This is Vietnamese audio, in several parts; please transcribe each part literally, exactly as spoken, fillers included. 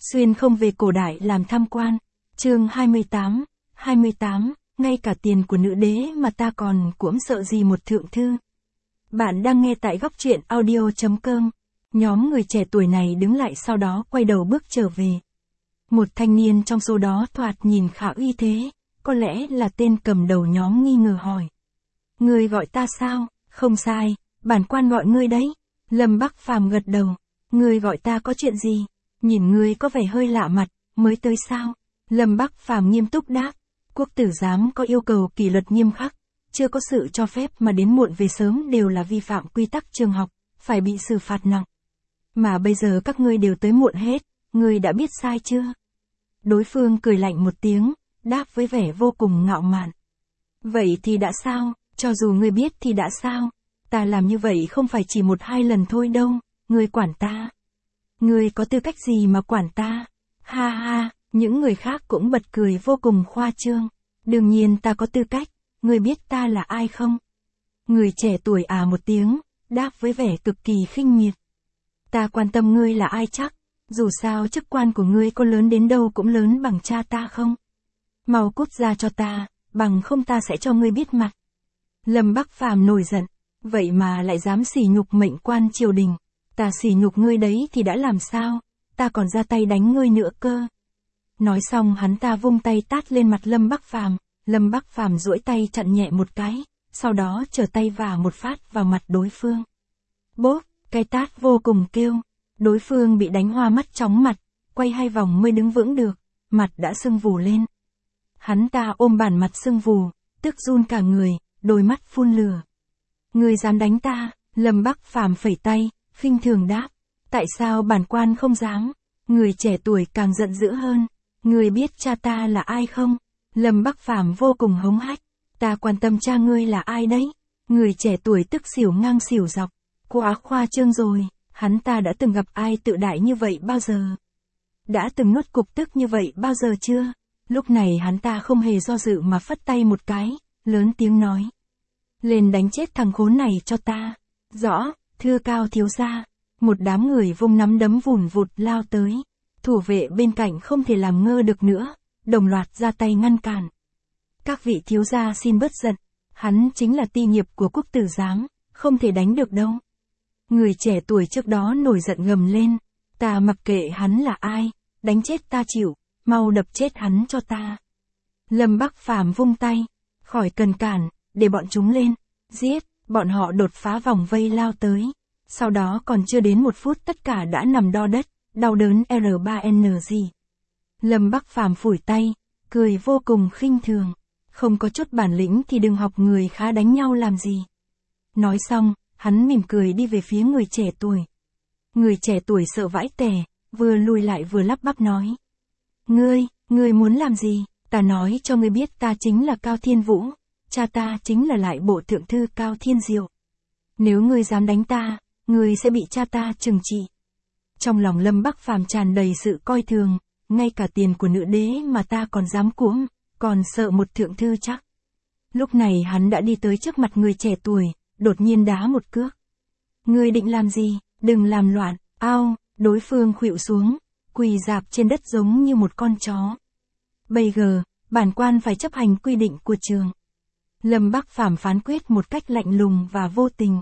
Xuyên không về cổ đại làm tham quan. Chương hai mươi tám, hai mươi tám, ngay cả tiền của nữ đế mà ta còn cũng sợ gì một thượng thư. Bạn đang nghe tại góc truyện audio chấm com. Nhóm người trẻ tuổi này đứng lại sau đó quay đầu bước trở về. Một thanh niên trong số đó thoạt nhìn khá uy thế, có lẽ là tên cầm đầu nhóm nghi ngờ hỏi. Ngươi gọi ta sao? Không sai, bản quan gọi ngươi đấy. Lâm Bắc Phàm gật đầu. Ngươi gọi ta có chuyện gì? Nhìn ngươi có vẻ hơi lạ mặt, mới tới sao? Lâm Bắc Phàm nghiêm túc đáp. Quốc tử giám có yêu cầu kỷ luật nghiêm khắc, chưa có sự cho phép mà đến muộn về sớm đều là vi phạm quy tắc trường học, phải bị xử phạt nặng. Mà bây giờ các ngươi đều tới muộn hết, ngươi đã biết sai chưa? Đối phương cười lạnh một tiếng, đáp với vẻ vô cùng ngạo mạn. Vậy thì đã sao, cho dù ngươi biết thì đã sao? Ta làm như vậy không phải chỉ một hai lần thôi đâu, ngươi quản ta. Ngươi có tư cách gì mà quản ta? Ha ha, những người khác cũng bật cười vô cùng khoa trương. Đương nhiên ta có tư cách, ngươi biết ta là ai không? Người trẻ tuổi à một tiếng, đáp với vẻ cực kỳ khinh miệt. Ta quan tâm ngươi là ai chắc, dù sao chức quan của ngươi có lớn đến đâu cũng lớn bằng cha ta không? Mau cút ra cho ta, bằng không ta sẽ cho ngươi biết mặt. Lâm Bắc Phàm nổi giận, vậy mà lại dám sỉ nhục mệnh quan triều đình. Ta sỉ nhục ngươi đấy thì đã làm sao, ta còn ra tay đánh ngươi nữa cơ. Nói xong hắn ta vung tay tát lên mặt Lâm Bắc Phàm, Lâm Bắc Phàm duỗi tay chặn nhẹ một cái, sau đó trở tay vả một phát vào mặt đối phương. Bốp, cái tát vô cùng kêu, đối phương bị đánh hoa mắt chóng mặt, quay hai vòng mới đứng vững được, mặt đã sưng vù lên. Hắn ta ôm bản mặt sưng vù, tức run cả người, đôi mắt phun lửa. Ngươi dám đánh ta? Lâm Bắc Phàm phẩy tay, khinh thường đáp. Tại sao bản quan không dám? Người trẻ tuổi càng giận dữ hơn. Ngươi biết cha ta là ai không? Lâm Bắc Phàm vô cùng hống hách. Ta quan tâm cha ngươi là ai đấy? Người trẻ tuổi tức xỉu ngang xỉu dọc. Quá khoa trương rồi, hắn ta đã từng gặp ai tự đại như vậy bao giờ? Đã từng nuốt cục tức như vậy bao giờ chưa? Lúc này hắn ta không hề do dự mà phất tay một cái, lớn tiếng nói. Lên đánh chết thằng khốn này cho ta. Rõ, thưa Cao thiếu gia. Một đám người vung nắm đấm vùn vụt lao tới. Thủ vệ bên cạnh không thể làm ngơ được nữa, đồng loạt ra tay ngăn cản. Các vị thiếu gia xin bớt giận, hắn chính là ti nghiệp của quốc tử giám, không thể đánh được đâu. Người trẻ tuổi trước đó nổi giận gầm lên, ta mặc kệ hắn là ai, đánh chết ta chịu, mau đập chết hắn cho ta. Lâm Bắc Phàm vung tay, khỏi cần cản, để bọn chúng lên, giết, bọn họ đột phá vòng vây lao tới. Sau đó còn chưa đến một phút tất cả đã nằm đo đất, đau đớn R ba N G. Lâm Bắc Phàm phủi tay, cười vô cùng khinh thường. Không có chút bản lĩnh thì đừng học người khá đánh nhau làm gì. Nói xong, hắn mỉm cười đi về phía người trẻ tuổi. Người trẻ tuổi sợ vãi tè, vừa lùi lại vừa lắp bắp nói. Ngươi, ngươi muốn làm gì? Ta nói cho ngươi biết ta chính là Cao Thiên Vũ, cha ta chính là lại bộ thượng thư Cao Thiên Diệu. Nếu ngươi dám đánh ta, ngươi sẽ bị cha ta trừng trị. Trong lòng Lâm Bắc Phàm tràn đầy sự coi thường, ngay cả tiền của nữ đế mà ta còn dám cuống, còn sợ một thượng thư chắc. Lúc này hắn đã đi tới trước mặt người trẻ tuổi, đột nhiên đá một cước. Ngươi định làm gì? Đừng làm loạn, ao, đối phương khuỵu xuống, quỳ rạp trên đất giống như một con chó. Bây giờ, bản quan phải chấp hành quy định của trường. Lâm Bắc Phàm phán quyết một cách lạnh lùng và vô tình.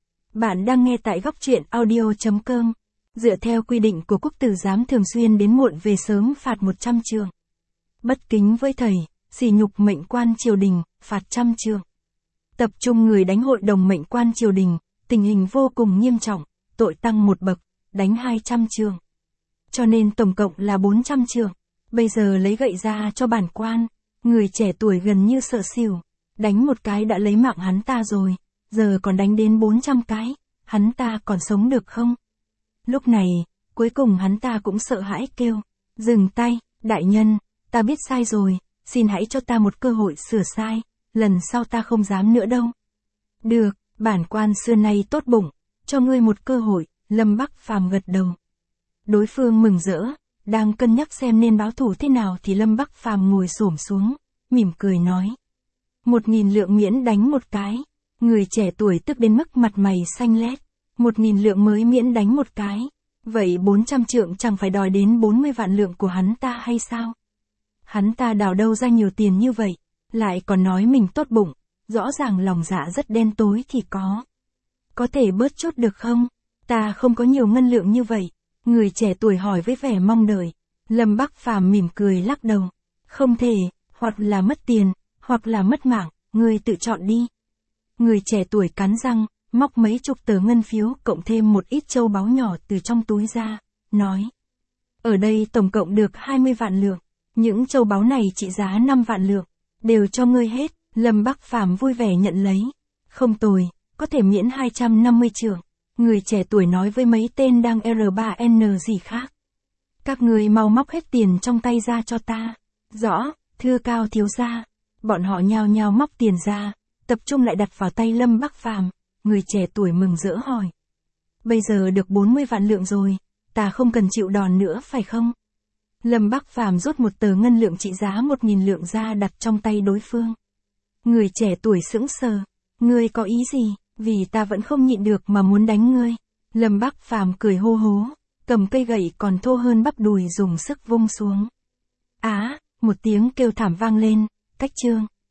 Bạn đang nghe tại góc truyện audio chấm com. Dựa theo quy định của quốc tử giám thường xuyên đến muộn về sớm phạt một trăm trượng. Bất kính với thầy, sỉ nhục mệnh quan triều đình, phạt trăm trượng. Tập trung người đánh hội đồng mệnh quan triều đình, tình hình vô cùng nghiêm trọng, tội tăng một bậc, đánh hai trăm trượng. Cho nên tổng cộng là bốn trăm trượng. Bây giờ lấy gậy ra cho bản quan. Người trẻ tuổi gần như sợ xỉu. Đánh một cái đã lấy mạng hắn ta rồi, giờ còn đánh đến bốn trăm cái, hắn ta còn sống được không? Lúc này, cuối cùng hắn ta cũng sợ hãi kêu, dừng tay, đại nhân, ta biết sai rồi, xin hãy cho ta một cơ hội sửa sai, lần sau ta không dám nữa đâu. Được, bản quan xưa nay tốt bụng, cho ngươi một cơ hội. Lâm Bắc Phàm gật đầu. Đối phương mừng rỡ, đang cân nhắc xem nên báo thù thế nào thì Lâm Bắc Phàm ngồi xổm xuống, mỉm cười nói. Một nghìn lượng miễn đánh một cái. Người trẻ tuổi tức đến mức mặt mày xanh lét. Một nghìn lượng mới miễn đánh một cái. Vậy bốn trăm trượng chẳng phải đòi đến bốn mươi vạn lượng của hắn ta hay sao? Hắn ta đào đâu ra nhiều tiền như vậy, lại còn nói mình tốt bụng, rõ ràng lòng dạ rất đen tối thì có. Có thể bớt chút được không? Ta không có nhiều ngân lượng như vậy. Người trẻ tuổi hỏi với vẻ mong đợi. Lâm Bắc Phàm mỉm cười lắc đầu. Không thể, hoặc là mất tiền, hoặc là mất mạng, ngươi tự chọn đi. Người trẻ tuổi cắn răng, móc mấy chục tờ ngân phiếu cộng thêm một ít châu báu nhỏ từ trong túi ra, nói. Ở đây tổng cộng được hai mươi vạn lượng, những châu báu này trị giá năm vạn lượng, đều cho ngươi hết. Lâm Bắc Phàm vui vẻ nhận lấy. Không tồi, có thể miễn hai trăm năm mươi trượng. Người trẻ tuổi nói với mấy tên đang R ba N gì khác. Các người mau móc hết tiền trong tay ra cho ta. Rõ, thưa Cao thiếu gia. Bọn họ nhao nhao móc tiền ra, tập trung lại đặt vào tay Lâm Bắc Phàm. Người trẻ tuổi mừng rỡ hỏi. Bây giờ được bốn mươi vạn lượng rồi, ta không cần chịu đòn nữa phải không? Lâm Bắc Phàm rút một tờ ngân lượng trị giá một nghìn lượng ra đặt trong tay đối phương. Người trẻ tuổi sững sờ. Ngươi có ý gì? Vì ta vẫn không nhịn được mà muốn đánh ngươi. Lâm Bắc Phàm cười hô hố, cầm cây gậy còn thô hơn bắp đùi dùng sức vung xuống. Á, một tiếng kêu thảm vang lên, cách chương.